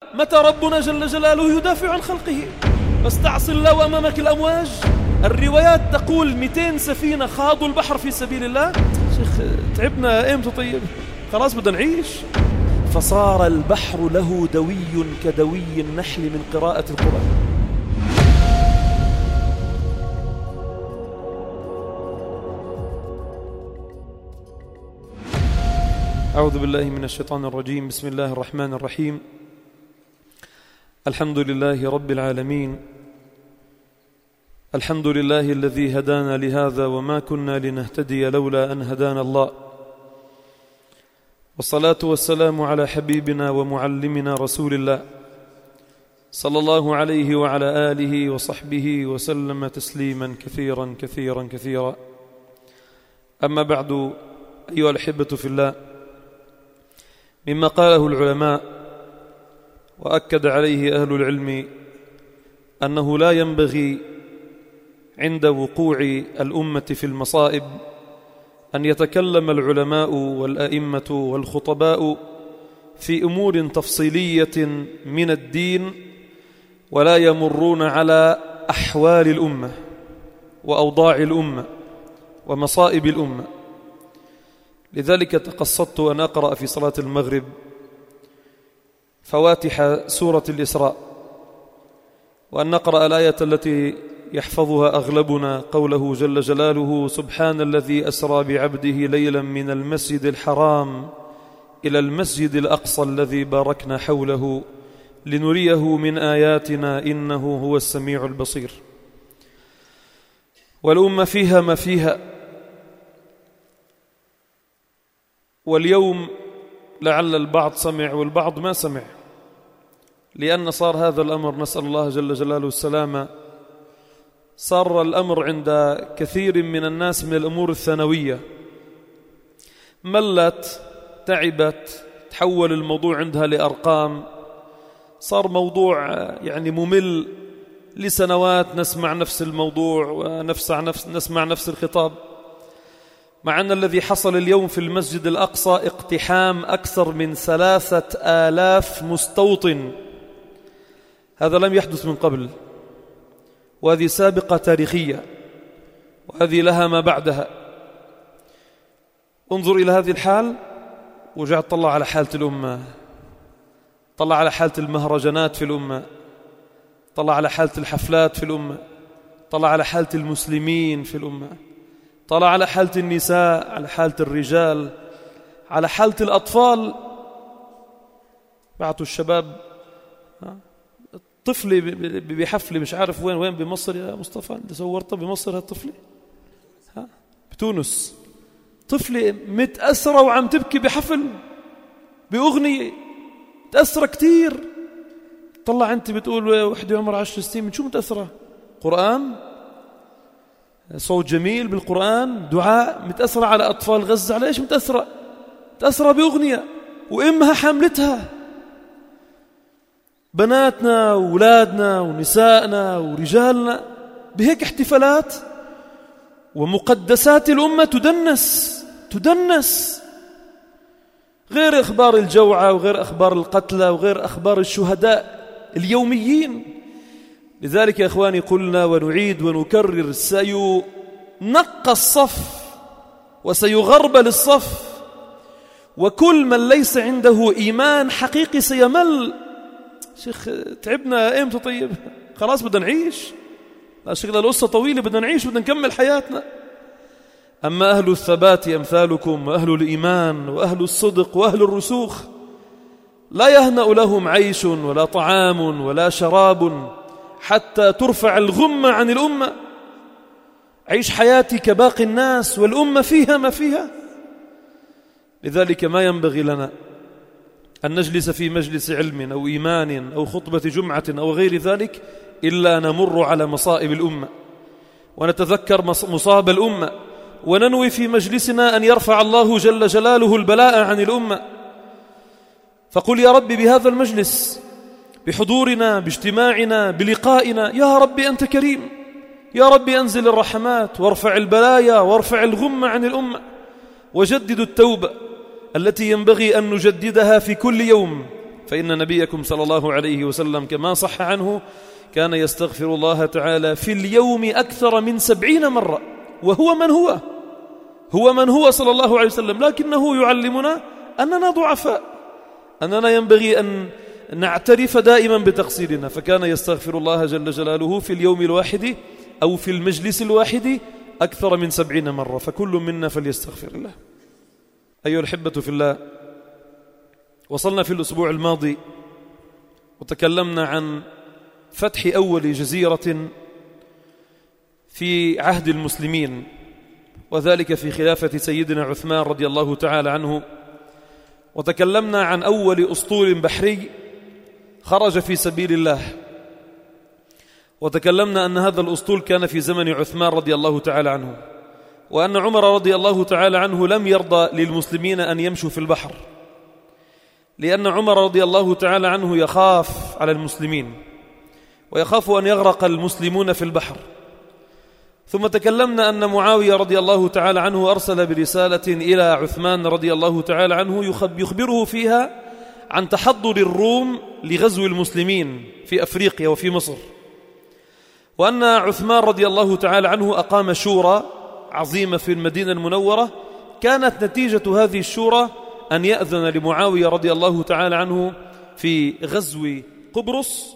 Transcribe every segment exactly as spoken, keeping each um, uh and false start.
متى ربنا جل جلاله يدافع عن خلقه؟ بس تعصي الله وأمامك الأمواج. الروايات تقول مئتين سفينة خاضوا البحر في سبيل الله. شيخ تعبنا إمتى طيب؟ خلاص بدنا نعيش. فصار البحر له دوي كدوي النحل من قراءة القرآن. أعوذ بالله من الشيطان الرجيم. بسم الله الرحمن الرحيم. الحمد لله رب العالمين. الحمد لله الذي هدانا لهذا وما كنا لنهتدي لولا أن هدانا الله. والصلاة والسلام على حبيبنا ومعلمنا رسول الله صلى الله عليه وعلى آله وصحبه وسلم تسليما كثيرا كثيرا كثيرا. أما بعد، أيها الأحبة في الله، مما قاله العلماء وأكد عليه أهل العلم أنه لا ينبغي عند وقوع الأمة في المصائب أن يتكلم العلماء والأئمة والخطباء في أمور تفصيلية من الدين ولا يمرون على أحوال الأمة وأوضاع الأمة ومصائب الأمة. لذلك تقصدت أن أقرأ في صلاة المغرب فواتح سورة الإسراء، وأن نقرأ الآية التي يحفظها أغلبنا، قوله جل جلاله: سبحان الذي أسرى بعبده ليلا من المسجد الحرام إلى المسجد الأقصى الذي باركنا حوله لنريه من آياتنا إنه هو السميع البصير. والأمة فيها ما فيها. واليوم لعل البعض سمع والبعض ما سمع، لأن صار هذا الأمر، نسأل الله جل جلاله السلامة، صار الأمر عند كثير من الناس من الأمور الثانوية. ملت، تعبت، تحول الموضوع عندها لأرقام، صار موضوع يعني ممل. لسنوات نسمع نفس الموضوع ونفسع نفس نسمع نفس الخطاب، مع أن الذي حصل اليوم في المسجد الأقصى اقتحام أكثر من ثلاثة آلاف مستوطن. هذا لم يحدث من قبل، وهذه سابقة تاريخية، وهذه لها ما بعدها. انظر إلى هذه الحال وجعل طلع على حالة الأمة، طلع على حالة المهرجانات في الأمة، طلع على حالة الحفلات في الأمة، طلع على حالة المسلمين في الأمة، طلع على حالة النساء، على حالة الرجال، على حالة الأطفال. بعتوا الشباب طفلي بحفلة مش عارف وين وين بمصر يا مصطفى، انت صورتها بمصر هالطفلة، ها بتونس، طفلة متأثرة وعم تبكي بحفل بأغنية، متأثرة كتير. طلع انت بتقول وحدة عمر عشر سنين، من شو متأثرة؟ قرآن، صوت جميل بالقرآن، دعاء، متأثرة على أطفال غزة. على إيش متأثرة؟ متأثرة بأغنية وإمها حملتها. بناتنا وولادنا ونسائنا ورجالنا بهيك احتفالات، ومقدسات الأمة تدنس تدنس غير أخبار الجوعى وغير أخبار القتلى وغير أخبار الشهداء اليوميين. لذلك يا إخواني قلنا ونعيد ونكرر: سينقى الصف وسيغربل الصف، وكل من ليس عنده إيمان حقيقي سيمل. شيخ تعبنا إمتى طيب؟ خلاص بدنا نعيش. لا شغلة القصة طويلة، بدنا نعيش بدنا نكمل حياتنا. أما أهل الثبات أمثالكم وأهل الإيمان وأهل الصدق وأهل الرسوخ لا يهنأ لهم عيش ولا طعام ولا شراب حتى ترفع الغمة عن الأمة. عيش حياتي كباقي الناس والأمة فيها ما فيها. لذلك ما ينبغي لنا أن نجلس في مجلس علم أو إيمان أو خطبة جمعة أو غير ذلك إلا نمر على مصائب الأمة ونتذكر مصاب الأمة، وننوي في مجلسنا أن يرفع الله جل جلاله البلاء عن الأمة. فقل يا رب بهذا المجلس، بحضورنا، باجتماعنا، بلقائنا: يا رب أنت كريم، يا رب أنزل الرحمات وارفع البلايا وارفع الغمة عن الأمة، وجدد التوبة التي ينبغي أن نجددها في كل يوم فإن نبيكم صلى الله عليه وسلم كما صح عنه كان يستغفر الله تعالى في اليوم أكثر من سبعين مرة، وهو من هو هو من هو صلى الله عليه وسلم، لكنه يعلمنا أننا ضعفاء، أننا ينبغي أن نعترف دائما بتقصيرنا. فكان يستغفر الله جل جلاله في اليوم الواحد أو في المجلس الواحد أكثر من سبعين مرة، فكل منا فليستغفر الله. أيها الأحبة في الله، وصلنا في الأسبوع الماضي وتكلمنا عن فتح أول جزيرة في عهد المسلمين، وذلك في خلافة سيدنا عثمان رضي الله تعالى عنه، وتكلمنا عن أول أسطول بحري خرج في سبيل الله، وتكلمنا أن هذا الأسطول كان في زمن عثمان رضي الله تعالى عنه، وأن عمر رضي الله تعالى عنه لم يرضى للمسلمين أن يمشوا في البحر، لأن عمر رضي الله تعالى عنه يخاف على المسلمين ويخاف أن يغرق المسلمون في البحر. ثم تكلمنا أن معاوية رضي الله تعالى عنه أرسل برسالة إلى عثمان رضي الله تعالى عنه يخبره فيها عن تحضر الروم لغزو المسلمين في أفريقيا وفي مصر، وأن عثمان رضي الله تعالى عنه أقام شورى عظيمة في المدينة المنورة، كانت نتيجة هذه الشورى أن يأذن لمعاوية رضي الله تعالى عنه في غزو قبرص،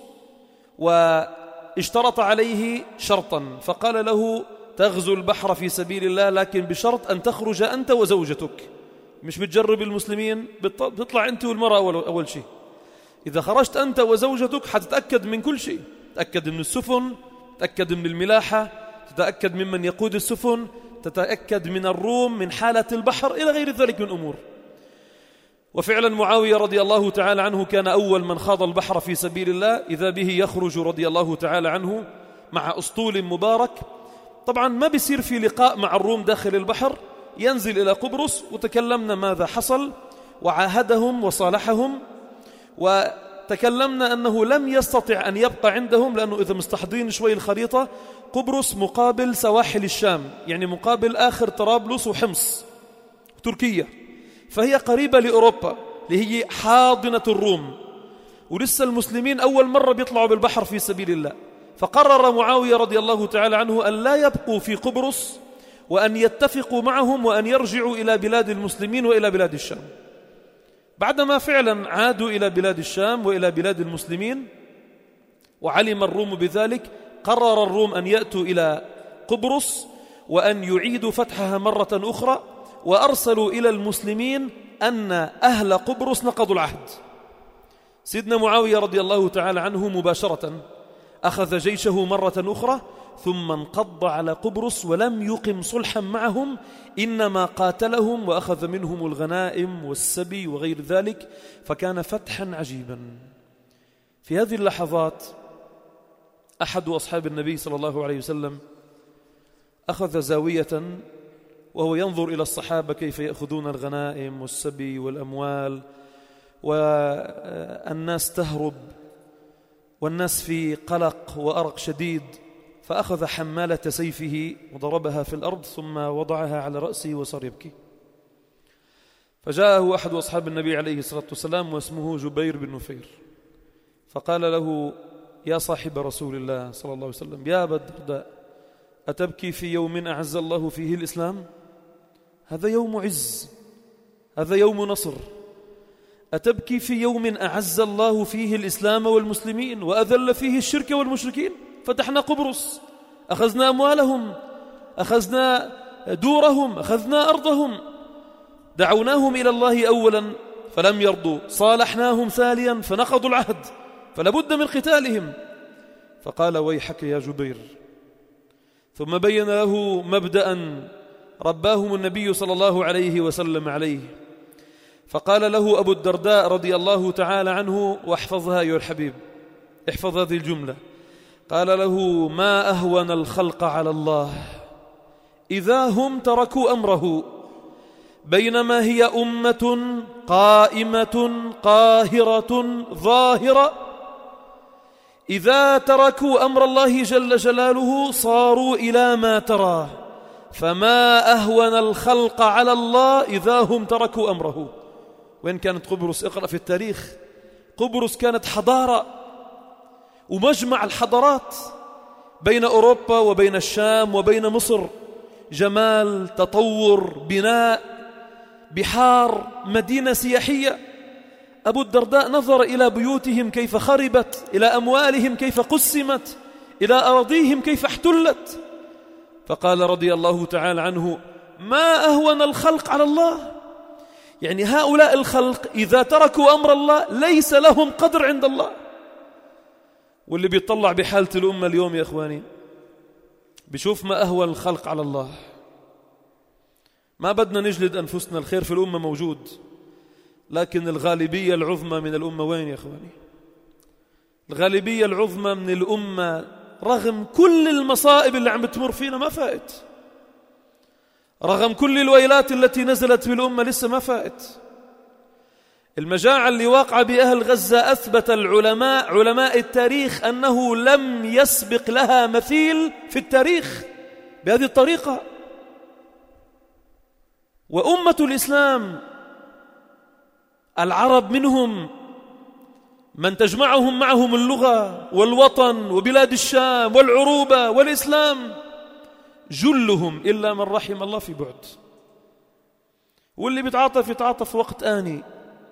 واشترط عليه شرطا فقال له: تغزو البحر في سبيل الله، لكن بشرط أن تخرج أنت وزوجتك، مش بتجرب المسلمين، بتطلع أنت والمرأة أول شيء. إذا خرجت أنت وزوجتك حتتأكد من كل شيء، تتأكد من السفن، تتأكد من الملاحة، تتأكد ممن يقود السفن، تتأكد من الروم، من حالة البحر، إلى غير ذلك من أمور. وفعلا معاوية رضي الله تعالى عنه كان أول من خاض البحر في سبيل الله، إذا به يخرج رضي الله تعالى عنه مع أسطول مبارك. طبعا ما بيصير في لقاء مع الروم داخل البحر، ينزل إلى قبرص، وتكلمنا ماذا حصل وعاهدهم وصالحهم، وتكلمنا أنه لم يستطع أن يبقى عندهم، لأنه إذا مستحضرين شوي الخريطة، قبرص مقابل سواحل الشام، يعني مقابل آخر طرابلس وحمص تركيا، فهي قريبة لأوروبا اللي هي حاضنة الروم، ولسه المسلمين أول مرة بيطلعوا بالبحر في سبيل الله. فقرر معاوية رضي الله تعالى عنه أن لا يبقوا في قبرص، وأن يتفقوا معهم وأن يرجعوا إلى بلاد المسلمين وإلى بلاد الشام. بعدما فعلا عادوا إلى بلاد الشام وإلى بلاد المسلمين وعلم الروم بذلك، قرر الروم أن يأتوا إلى قبرص وأن يعيدوا فتحها مرة أخرى، وأرسلوا إلى المسلمين أن أهل قبرص نقضوا العهد. سيدنا معاوية رضي الله تعالى عنه مباشرة أخذ جيشه مرة أخرى، ثم انقض على قبرص ولم يقم صلحا معهم، إنما قاتلهم وأخذ منهم الغنائم والسبي وغير ذلك، فكان فتحا عجيبا. في هذه اللحظات أحد أصحاب النبي صلى الله عليه وسلم أخذ زاوية وهو ينظر إلى الصحابة كيف يأخذون الغنائم والسبي والأموال، والناس تهرب والناس في قلق وأرق شديد، فأخذ حمالة سيفه وضربها في الأرض ثم وضعها على رأسه وصار يبكي. فجاءه أحد أصحاب النبي عليه الصلاة والسلام واسمه جبير بن نفير، فقال له: يا صاحب رسول الله صلى الله عليه وسلم، يا أبا الدرداء، أتبكي في يوم أعز الله فيه الإسلام؟ هذا يوم عز، هذا يوم نصر. أتبكي في يوم أعز الله فيه الإسلام والمسلمين وأذل فيه الشرك والمشركين؟ فتحنا قبرص، أخذنا أموالهم، أخذنا دورهم، أخذنا أرضهم، دعوناهم إلى الله أولا فلم يرضوا، صالحناهم ثانيا فنقضوا العهد، فلابد من قتالهم. فقال: ويحك يا جبير. ثم بين له مبدأ رباهم النبي صلى الله عليه وسلم عليه، فقال له أبو الدرداء رضي الله تعالى عنه، واحفظها أيها الحبيب، احفظ هذه الجملة، قال له: ما أهون الخلق على الله إذا هم تركوا أمره، بينما هي أمة قائمة قاهرة ظاهرة، إذا تركوا أمر الله جل جلاله صاروا إلى ما ترى، فما أهون الخلق على الله إذا هم تركوا أمره. وين كانت قبرص؟ اقرأ في التاريخ، قبرص كانت حضارة ومجمع الحضارات بين أوروبا وبين الشام وبين مصر، جمال، تطور، بناء، بحار، مدينة سياحية. أبو الدرداء نظر إلى بيوتهم كيف خربت، إلى أموالهم كيف قسمت، إلى أراضيهم كيف احتلت، فقال رضي الله تعالى عنه: ما أهون الخلق على الله. يعني هؤلاء الخلق إذا تركوا أمر الله ليس لهم قدر عند الله. واللي بيطلع بحالة الأمة اليوم يا إخواني بيشوف ما أهون الخلق على الله. ما بدنا نجلد أنفسنا، الخير في الأمة موجود، لكن الغالبية العظمى من الأمة وين يا إخواني؟ الغالبية العظمى من الأمة رغم كل المصائب اللي عم بتمر فينا ما فائت، رغم كل الويلات التي نزلت في الأمة لسه ما فائت. المجاعة اللي واقعة بأهل غزة أثبت العلماء علماء التاريخ أنه لم يسبق لها مثيل في التاريخ بهذه الطريقة. وأمة الإسلام العرب منهم من تجمعهم معهم اللغة والوطن وبلاد الشام والعروبة والإسلام، جلهم إلا من رحم الله في بعد، واللي بيتعاطف يتعاطف وقت آني.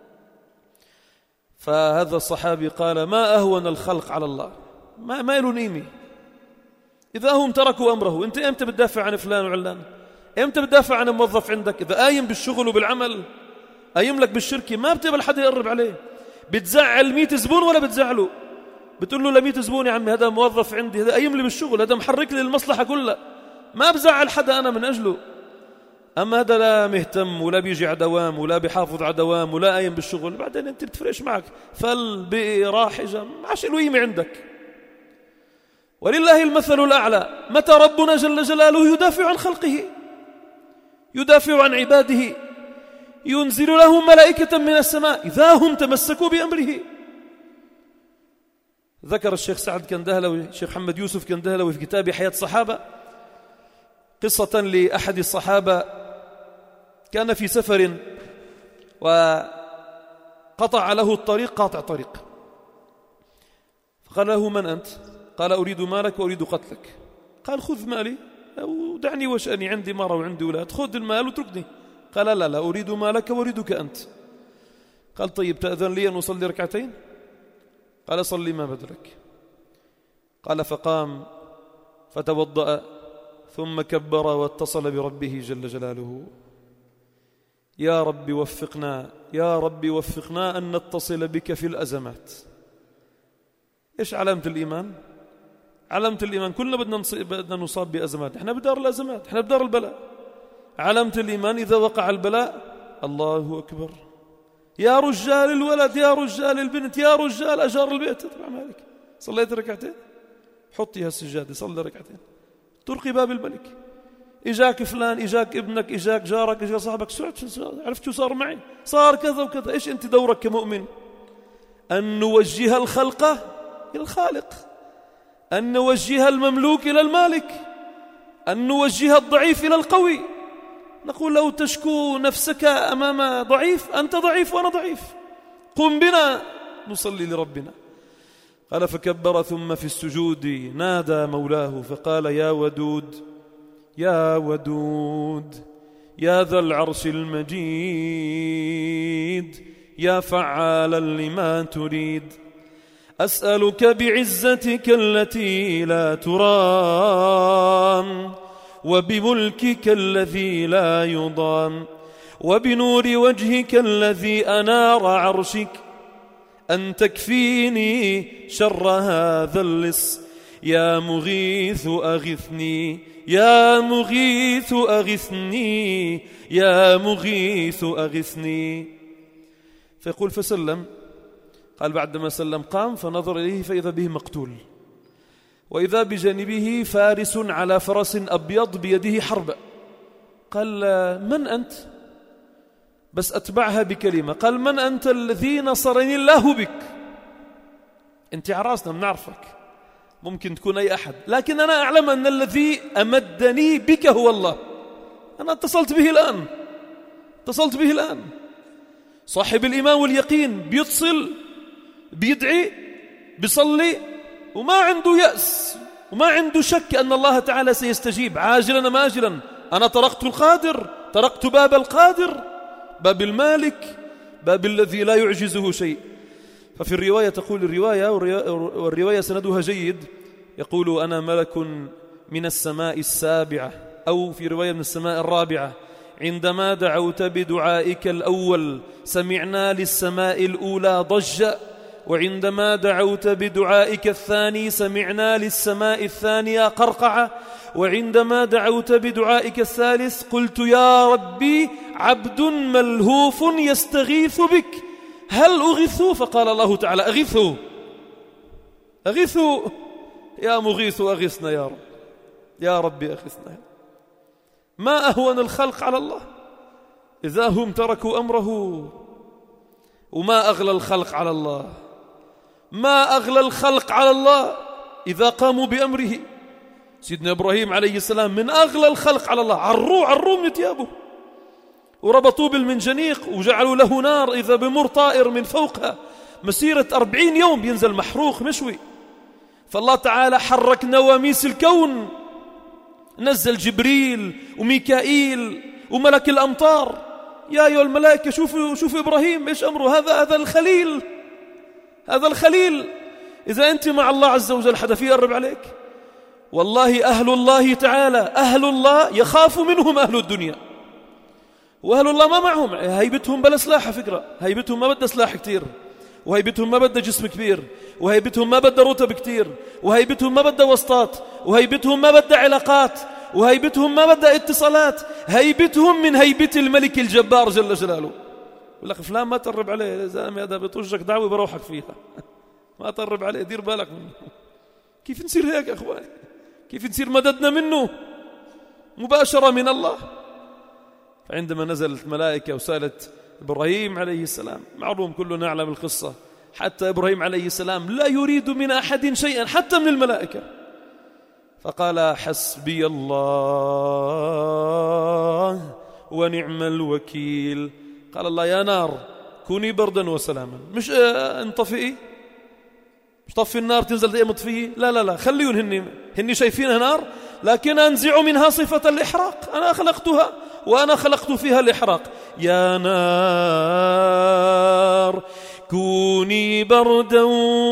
فهذا الصحابي قال: ما أهون الخلق على الله، ما ما له قيمة. إذا هم تركوا أمره، أنت إمتى بتدافع عن فلان وعلان؟ إمتى بتدافع عن موظف عندك؟ إذا قايم بالشغل وبالعمل، قايم لك بالشركة، ما بتقبل حدا يقرب عليه. بتزعل مية زبون ولا بتزعله؟ بتقول له لمية زبون يا عمي، هذا موظف عندي، هذا قايم لي بالشغل، هذا محرك لي المصلحة كلها، ما بزعل حدا أنا من أجله. أما هذا لا مهتم ولا بيجي على دوام ولا بيحافظ على دوام ولا قايم بالشغل، بعدين أنت بتفرقش معك، فل بقي راح إجا، ما عادش له قيمة عندك. ولله المثل الأعلى. متى ربنا جل جلاله يدافع عن خلقه، يدافع عن عباده، ينزل لهم ملائكة من السماء إذا هم تمسكوا بأمره. ذكر الشيخ سعد كندهلوي، الشيخ محمد يوسف كندهلوي في كتاب حياة الصحابة قصة لأحد الصحابة كان في سفر وقطع له الطريق قاطع طريق، فقال له: من أنت؟ قال: أريد مالك وأريد قتلك. قال: خذ مالي ودعني وشأني، عندي مرة وعندي أولاد، خذ المال وتركني. قال: لا لا أريد مالك وأريدك أنت. قال: طيب تأذن لي أن أصلي ركعتين؟ قال: صلي ما بدلك. قال: فقام فتوضأ ثم كبر واتصل بربه جل جلاله: يا رب وفقنا، يا رب وفقنا أن نتصل بك في الأزمات. إيش علامة الإيمان؟ علامة الإيمان كلنا بدنا بدنا نصاب بأزمات، إحنا بدار الأزمات، إحنا بدار البلاء. علامة الإيمان إذا وقع البلاء: الله أكبر، يا رجال الولد، يا رجال البنت، يا رجال أجار البيت، طبعا مالك صليت ركعتين، حطيها السجادة، صلي ركعتين، ترقي باب الملك. إجاك فلان، إجاك ابنك، إجاك جارك، إجاك صاحبك، عرفت شو صار معي؟ صار كذا وكذا. إيش أنت دورك كمؤمن؟ أن نوجه الخلق إلى الخالق، أن نوجه المملوك إلى المالك، أن نوجه الضعيف إلى القوي. نقول له: تشكو نفسك أمام ضعيف، أنت ضعيف وأنا ضعيف، قم بنا نصلي لربنا. قال: فكبر ثم في السجود نادى مولاه فقال: يا ودود، يا ودود، يا ذا العرش المجيد، يا فعالا لما تريد، أسألك بعزتك التي لا ترام، وبملكك الذي لا يضام، وبنور وجهك الذي أنار عرشك، أن تكفيني شر هذا اللص، يا مغيث أغثني، يا مغيث أغثني، يا مغيث أغثني. فيقول: فسلم. قال: بعدما سلم قام فنظر إليه فإذا به مقتول، وإذا بجانبه فارس على فرس أبيض بيده حربة. قال: من أنت؟ بس أتبعها بكلمة. قال: من أنت؟ الذي نصرني الله بك. أنت عراسنا بنعرفك، ممكن تكون أي أحد، لكن أنا أعلم أن الذي أمدني بك هو الله. أنا اتصلت به الآن، اتصلت به الآن. صاحب الإيمان واليقين بيتصل بيدعي بيصلي وما عنده يأس وما عنده شك أن الله تعالى سيستجيب عاجلا أم آجلا. أنا طرقت القادر، طرقت باب القادر، باب المالك، باب الذي لا يعجزه شيء. ففي الرواية تقول الرواية والرواية سندها جيد، يقول أنا ملك من السماء السابعة، أو في رواية من السماء الرابعة، عندما دعوت بدعائك الأول سمعنا للسماء الأولى ضجة، وعندما دعوت بدعائك الثاني سمعنا للسماء الثانية قرقعة، وعندما دعوت بدعائك الثالث قلت يا ربي عبد ملهوف يستغيث بك هل أغثوا؟ فقال الله تعالى أغثوا أغثوا يا مغيث أغثنا يا رب، يا ربي أغثنا. ما أهون الخلق على الله إذا هم تركوا أمره، وما أغلى الخلق على الله، ما أغلى الخلق على الله إذا قاموا بأمره. سيدنا إبراهيم عليه السلام من أغلى الخلق على الله، عروه عروه من ثيابه وربطوه بالمنجنيق وجعلوا له نار إذا بمر طائر من فوقها مسيرة أربعين يوم ينزل محروق مشوي. فالله تعالى حرك نواميس الكون، نزل جبريل وميكائيل وملك الأمطار، يا أيها الملائكة شوفوا شوفوا إبراهيم إيش أمره، هذا هذا الخليل، هذا الخليل. إذا أنت مع الله عز وجل حدا فيه يقرب عليك؟ والله أهل الله تعالى أهل الله يخاف منهم أهل الدنيا، وأهل الله ما معهم هيبتهم بلا سلاح. فكرة هيبتهم ما بدها سلاح كتير، وهيبتهم ما بدها جسم كبير، وهيبتهم ما بدها رتب كتير، وهيبتهم ما بدها وسطات، وهيبتهم ما بدها علاقات، وهيبتهم ما بدها اتصالات. هيبتهم من هيبة الملك الجبار جل جلاله. يقول لك فلان ما تقرب عليه يا زلمه، هذا بيطجك دعوه بروحك فيها، ما تقرب عليه، دير بالك منه. كيف نصير هيك يا اخواني؟ كيف نصير مددنا منه مباشرة من الله؟ فعندما نزلت ملائكة وسألت إبراهيم عليه السلام، معلوم كلنا نعلم القصة، حتى إبراهيم عليه السلام لا يريد من أحد شيئا حتى من الملائكة، فقال حسبي الله ونعم الوكيل. قال الله يا نار كوني بردا وسلاما، مش انطفئي، مش طفي النار تنزل دائما مطفيه، لا لا لا، خليهم هني هني شايفينها نار، لكن أنزع منها صفة الإحراق، أنا خلقتها وأنا خلقت فيها الإحراق. يا نار كوني بردا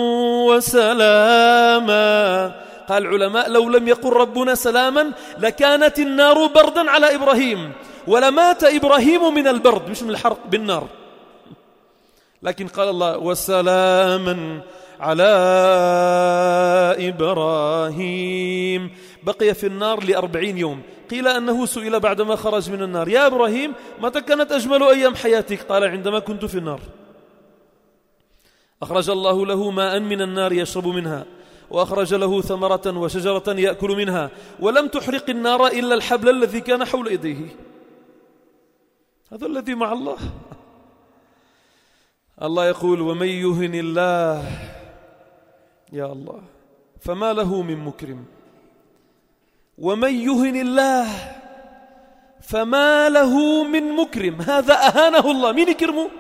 وسلاما. قال العلماء لو لم يقل ربنا سلاما لكانت النار بردا على إبراهيم، ولمات إبراهيم من البرد مش من الحرق بالنار، لكن قال الله وسلاما على إبراهيم. بقي في النار لأربعين يوم. قيل أنه سئل بعدما خرج من النار يا إبراهيم متى كانت أجمل أيام حياتك؟ قال عندما كنت في النار. أخرج الله له ماء من النار يشرب منها، وأخرج له ثمرة وشجرة يأكل منها، ولم تحرق النار إلا الحبل الذي كان حول يديه. هذا الذي مع الله. الله يقول ومن يهن الله يا الله فما له من مكرم، ومن يهن الله فما له من مكرم. هذا أهانه الله، مين يكرمه؟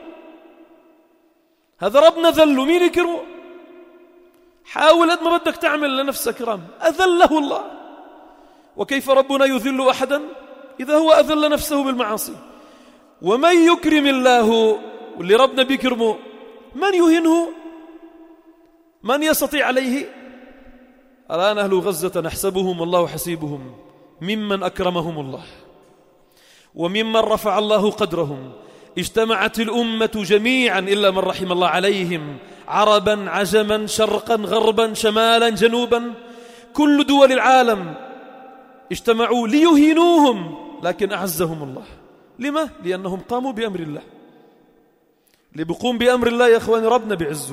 هذا ربنا ذله، مين يكرمه؟ حاول قد ما بدك تعمل لنفسك كرام، أذله الله. وكيف ربنا يذل أحدا إذا هو أذل نفسه بالمعاصي؟ ومن يكرم الله، واللي ربنا بيكرمه، من يهنه؟ من يستطيع عليه؟ الآن أهل غزة نحسبهم والله حسيبهم ممن أكرمهم الله وممن رفع الله قدرهم. اجتمعت الأمة جميعا إلا من رحم الله عليهم، عربا عجما شرقا غربا شمالا جنوبا، كل دول العالم اجتمعوا ليهينوهم، لكن أعزهم الله. لما؟ لأنهم قاموا بأمر الله. اللي بيقوم بأمر الله يا أخواني ربنا بعزه.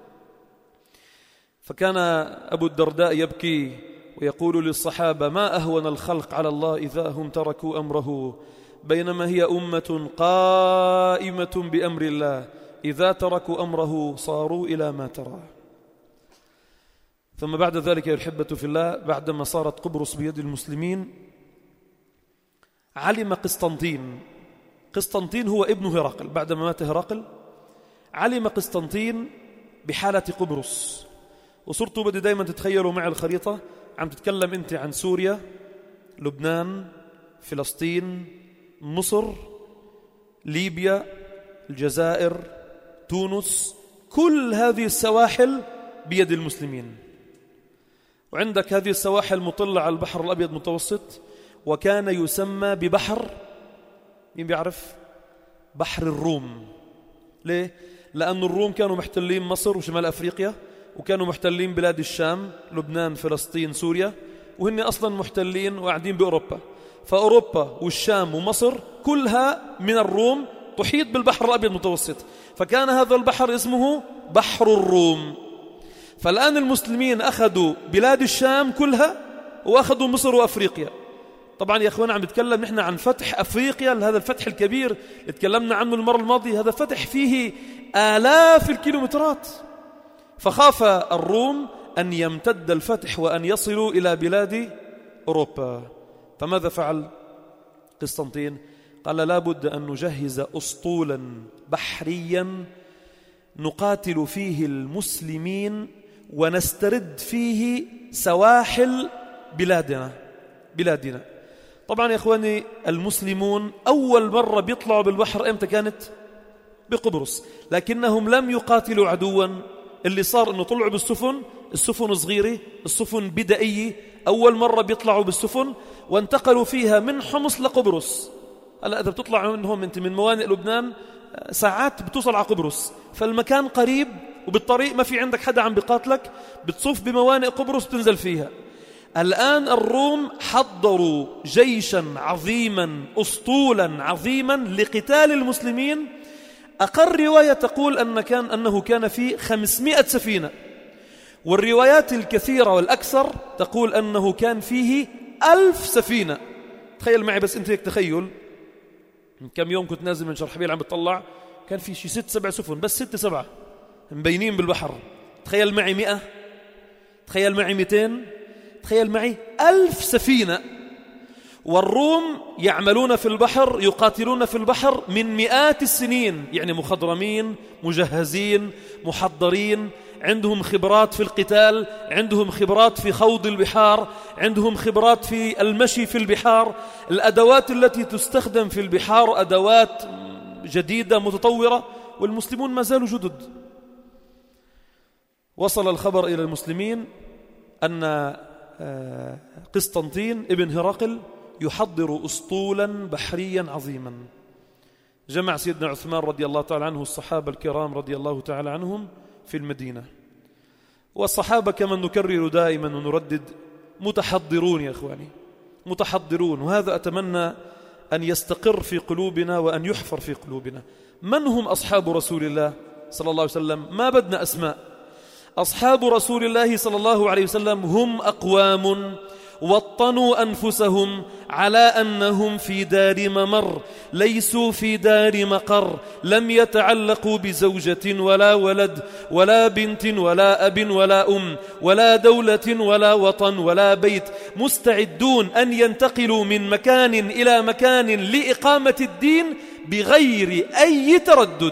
فكان أبو الدرداء يبكي ويقول للصحابة ما أهون الخلق على الله إذا هم تركوا أمره، بينما هي أمة قائمة بأمر الله، إذا تركوا أمره صاروا إلى ما ترى. ثم بعد ذلك يا الحبة في الله، بعدما صارت قبرص بيد المسلمين، علم قسطنطين، قسطنطين هو ابن هرقل، بعدما مات هرقل علم قسطنطين بحالة قبرص. وصرتوا بدي دايما تتخيلوا معي الخريطة، عم تتكلم أنت عن سوريا، لبنان، فلسطين، مصر، ليبيا، الجزائر، تونس، كل هذه السواحل بيد المسلمين. وعندك هذه السواحل مطلة على البحر الأبيض المتوسط، وكان يسمى ببحر، مين بيعرف؟ بحر الروم. ليه؟ لأن الروم كانوا محتلين مصر وشمال أفريقيا، وكانوا محتلين بلاد الشام، لبنان، فلسطين، سوريا، وهن أصلا محتلين وقاعدين بأوروبا. فأوروبا والشام ومصر كلها من الروم تحيط بالبحر الأبيض المتوسط، فكان هذا البحر اسمه بحر الروم. فالآن المسلمين أخذوا بلاد الشام كلها وأخذوا مصر وأفريقيا. طبعا يا أخوان عم نتكلم نحن عن فتح أفريقيا، هذا الفتح الكبير اللي تكلمنا عنه المرة الماضية، هذا فتح فيه آلاف الكيلومترات. فخاف الروم أن يمتد الفتح وأن يصلوا إلى بلاد أوروبا. فماذا فعل قسطنطين؟ قال لا بد أن نجهز أسطولا بحريا نقاتل فيه المسلمين ونسترد فيه سواحل بلادنا بلادنا طبعا يا إخواني المسلمون أول مرة بيطلعوا بالبحر إمتى كانت؟ بقبرص، لكنهم لم يقاتلوا عدوا. اللي صار أنه طلعوا بالسفن، السفن صغيرة، السفن بدائية، أول مرة بيطلعوا بالسفن وانتقلوا فيها من حمص لقبرص. هلا إذا بتطلع منهم أنت من موانئ لبنان ساعات بتوصل على قبرص، فالمكان قريب وبالطريق ما في عندك حدا عم بقاتلك، بتصف بموانئ قبرص بتنزل فيها. الآن الروم حضروا جيشا عظيما أسطولا عظيما لقتال المسلمين. أقل رواية تقول أن كان أنه كان في خمسمائة سفينة، والروايات الكثيرة والأكثر تقول أنه كان فيه ألف سفينة. تخيل معي بس أنت هيك تخيل، من كم يوم كنت نازل من شرحبيل عم بتطلع، كان في شي ست سبع سفن، بس ست سبعة مبينين بالبحر. تخيل معي مئة، تخيل معي مئتين، تخيل معي ألف سفينة. والروم يعملون في البحر، يقاتلون في البحر من مئات السنين، يعني مخضرمين، مجهزين، محضرين، عندهم خبرات في القتال، عندهم خبرات في خوض البحار، عندهم خبرات في المشي في البحار. الأدوات التي تستخدم في البحار أدوات جديدة متطورة، والمسلمون ما زالوا جدد. وصل الخبر إلى المسلمين أن قسطنطين ابن هرقل يحضر أسطولا بحريا عظيما. جمع سيدنا عثمان رضي الله تعالى عنه الصحابة الكرام رضي الله تعالى عنهم في المدينة. والصحابة كما نكرر دائما ونردد متحضرون يا إخواني، متحضرون، وهذا أتمنى أن يستقر في قلوبنا وأن يحفر في قلوبنا. من هم أصحاب رسول الله صلى الله عليه وسلم؟ ما بدنا أسماء. أصحاب رسول الله صلى الله عليه وسلم هم أقوام وطنوا أنفسهم على أنهم في دار ممر، ليسوا في دار مقر، لم يتعلقوا بزوجة ولا ولد ولا بنت ولا أب ولا أم ولا دولة ولا وطن ولا بيت، مستعدون أن ينتقلوا من مكان إلى مكان لإقامة الدين بغير أي تردد.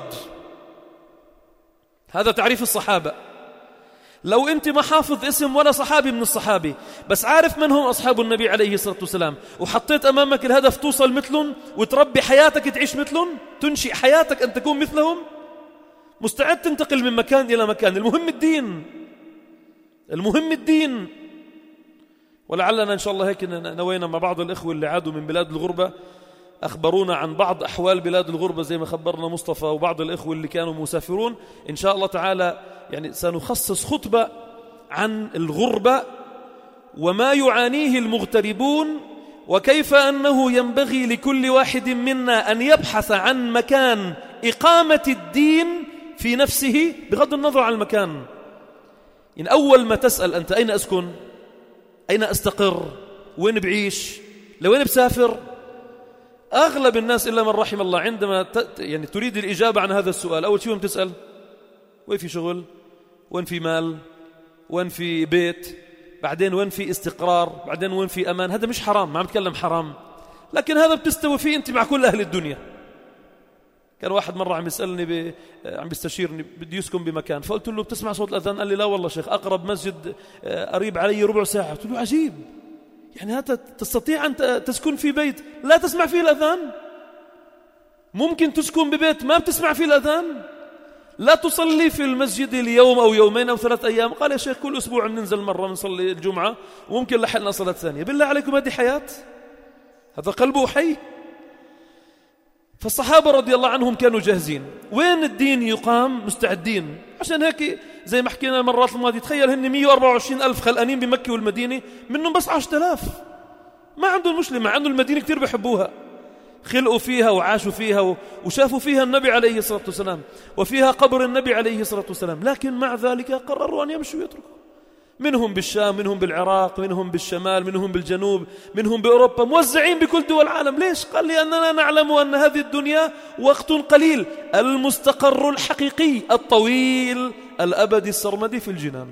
هذا تعريف الصحابة. لو أنت ما حافظ اسم ولا صحابي من الصحابي، بس عارف من هم أصحاب النبي عليه الصلاة والسلام، وحطيت أمامك الهدف توصل مثلهم وتربي حياتك تعيش مثلهم، تنشئ حياتك أن تكون مثلهم، مستعد تنتقل من مكان إلى مكان. المهم الدين، المهم الدين. ولعلنا إن شاء الله هيك نوينا مع بعض الإخوة اللي عادوا من بلاد الغربة، أخبرونا عن بعض أحوال بلاد الغربة زي ما خبرنا مصطفى وبعض الإخوة اللي كانوا مسافرون. إن شاء الله تعالى يعني سنخصص خطبة عن الغربة وما يعانيه المغتربون، وكيف أنه ينبغي لكل واحد منا أن يبحث عن مكان إقامة الدين في نفسه بغض النظر عن المكان. إن أول ما تسأل أنت أين أسكن، أين أستقر، وين بعيش، لوين بسافر، أغلب الناس إلا من رحم الله عندما ت... يعني تريد الإجابة عن هذا السؤال أول شيء تسأل وين في شغل، وين في مال، وين في بيت، بعدين وين في استقرار، بعدين وين في أمان. هذا مش حرام، ما عم بتكلم حرام، لكن هذا بتستوي فيه أنت مع كل أهل الدنيا. كان واحد مرة عم يسألني ب... عم بيستشيرني بدي يسكن بمكان، فقلت له بتسمع صوت الأذان؟ قال لي لا والله شيخ، أقرب مسجد قريب علي ربع ساعة. قلت له عجيب، يعني هذا تستطيع أن تسكن في بيت لا تسمع فيه الأذان؟ ممكن تسكن ببيت ما بتسمع فيه الأذان؟ لا تصلي في المسجد اليوم أو يومين أو ثلاث أيام؟ قال يا شيخ كل أسبوع ننزل مرة نصلي الجمعة وممكن لحقنا صلاة ثانية. بالله عليكم هذه حياة؟ هذا قلبه حي؟ فالصحابة رضي الله عنهم كانوا جاهزين، وين الدين يقام مستعدين. عشان هيك زي ما حكينا المرات الماضية، تخيل هن مئة وأربعة وعشرين ألف خلقانين بمكة والمدينة، منهم بس عشرة آلاف ما عندهم مشكلة، مع أنه المدينة كتير بيحبوها، خلقوا فيها وعاشوا فيها وشافوا فيها النبي عليه الصلاة والسلام وفيها قبر النبي عليه الصلاة والسلام، لكن مع ذلك قرروا أن يمشوا ويتركوا. منهم بالشام، منهم بالعراق، منهم بالشمال، منهم بالجنوب، منهم بأوروبا، موزعين بكل دول العالم. ليش؟ قال لأننا نعلم أن هذه الدنيا وقت قليل، المستقر الحقيقي الطويل الأبدي السرمدي في الجنان.